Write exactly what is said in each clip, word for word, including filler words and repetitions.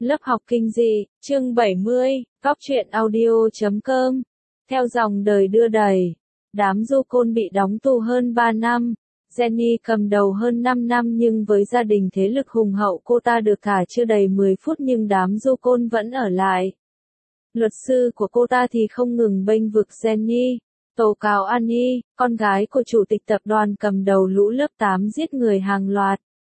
Lớp học kinh dị, chương bảy mươi, góc truyện audio chấm com. Theo dòng đời đưa đẩy, đám du côn bị đóng tù hơn ba năm. Jenny cầm đầu hơn năm năm nhưng với gia đình thế lực hùng hậu cô ta được thả chưa đầy mười phút nhưng đám du côn vẫn ở lại. Luật sư của cô ta thì không ngừng bênh vực Jenny, tố cáo Annie, con gái của chủ tịch tập đoàn cầm đầu lũ lớp tám giết người hàng loạt.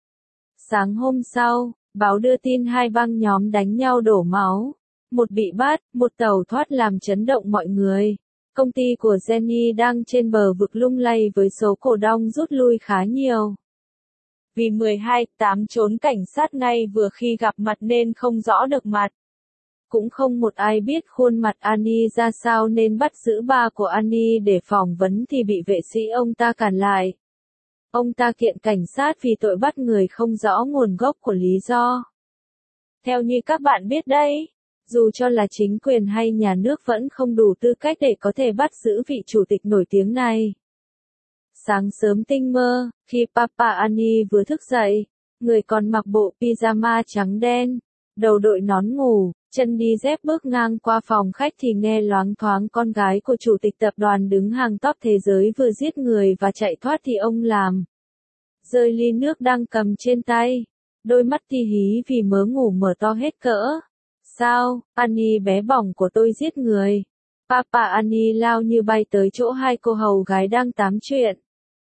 Sáng hôm sau, báo đưa tin hai băng nhóm đánh nhau đổ máu. Một bị bắt, một tẩu thoát làm chấn động mọi người. Công ty của Jenny đang trên bờ vực lung lay với số cổ đông rút lui khá nhiều. Vì mười hai tám trốn cảnh sát ngay vừa khi gặp mặt nên không rõ được mặt. Cũng không một ai biết khuôn mặt Annie ra sao nên bắt giữ ba của Annie để phỏng vấn thì bị vệ sĩ ông ta cản lại. Ông ta kiện cảnh sát vì tội bắt người không rõ nguồn gốc của lý do. Theo như các bạn biết đấy, dù cho là chính quyền hay nhà nước vẫn không đủ tư cách để có thể bắt giữ vị chủ tịch nổi tiếng này. Sáng sớm tinh mơ, khi Papa Annie vừa thức dậy, người còn mặc bộ pyjama trắng đen, đầu đội nón ngủ, chân đi dép bước ngang qua phòng khách thì nghe loáng thoáng con gái của chủ tịch tập đoàn đứng hàng top thế giới vừa giết người và chạy thoát thì ông làm. Rơi ly nước đang cầm trên tay, đôi mắt ti hí vì mớ ngủ mở to hết cỡ. Sao, Annie bé bỏng của tôi giết người. Papa Annie lao như bay tới chỗ hai cô hầu gái đang tám chuyện.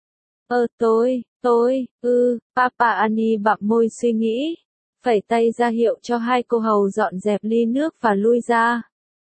Ơ tôi, tôi, ư, Papa Annie bặm môi suy nghĩ. Phẩy tay ra hiệu cho hai cô hầu dọn dẹp ly nước và lui ra.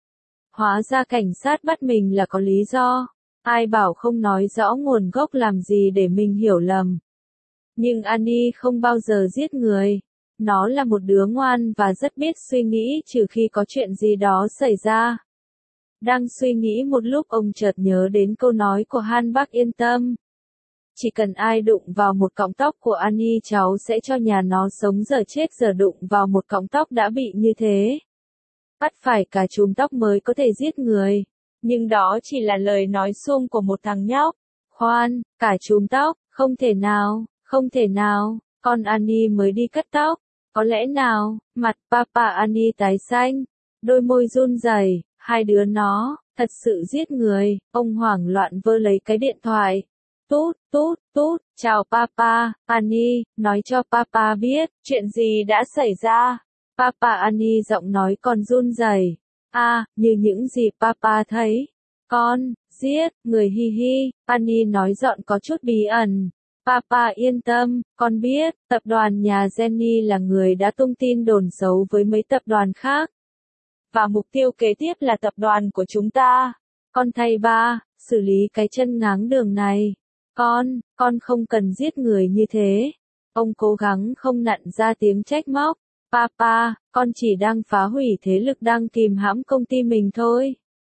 Hóa ra cảnh sát bắt mình là có lý do. Ai bảo không nói rõ nguồn gốc làm gì để mình hiểu lầm. Nhưng Annie không bao giờ giết người. Nó là một đứa ngoan và rất biết suy nghĩ trừ khi có chuyện gì đó xảy ra. Đang suy nghĩ một lúc ông chợt nhớ đến câu nói của Han bác yên tâm. Chỉ cần ai đụng vào một cọng tóc của Annie cháu sẽ cho nhà nó sống giờ chết giờ đụng vào một cọng tóc đã bị như thế. Bắt phải cả chùm tóc mới có thể giết người. Nhưng đó chỉ là lời nói suông của một thằng nhóc. Khoan, cả chùm tóc, không thể nào, không thể nào, con Annie mới đi cắt tóc. Có lẽ nào, mặt Papa Annie tái xanh, đôi môi run rẩy, hai đứa nó, thật sự giết người, ông hoảng loạn vơ lấy cái điện thoại. Tút, tút, tút, chào Papa, Annie, nói cho Papa biết, chuyện gì đã xảy ra. Papa Annie giọng nói còn run rẩy. À, như những gì Papa thấy. Con, giết, người hi hi, Annie nói giọng có chút bí ẩn. Papa yên tâm, con biết, tập đoàn nhà Jenny là người đã tung tin đồn xấu với mấy tập đoàn khác. Và mục tiêu kế tiếp là tập đoàn của chúng ta. Con thay ba, xử lý cái chân ngáng đường này. Con, con không cần giết người như thế. Ông cố gắng không nặn ra tiếng trách móc. Papa, con chỉ đang phá hủy thế lực đang kìm hãm công ty mình thôi.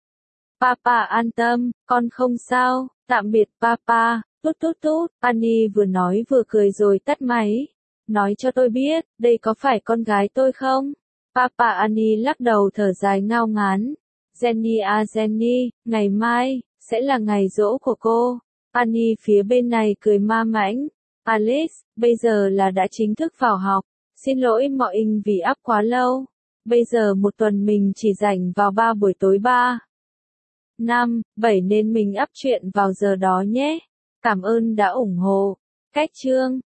Papa an tâm, con không sao, tạm biệt Papa. Tút tút tút, Annie vừa nói vừa cười rồi tắt máy. Nói cho tôi biết, đây có phải con gái tôi không? Papa Annie lắc đầu thở dài ngao ngán. Jenny à Jenny, ngày mai, sẽ là ngày giỗ của cô. Annie phía bên này cười ma mãnh. Alex, bây giờ là đã chính thức vào học. Xin lỗi mọi người vì áp quá lâu. Bây giờ một tuần mình chỉ rảnh vào ba buổi tối ba. năm, bảy nên mình up chuyện vào giờ đó nhé. Cảm ơn đã ủng hộ. Cách chương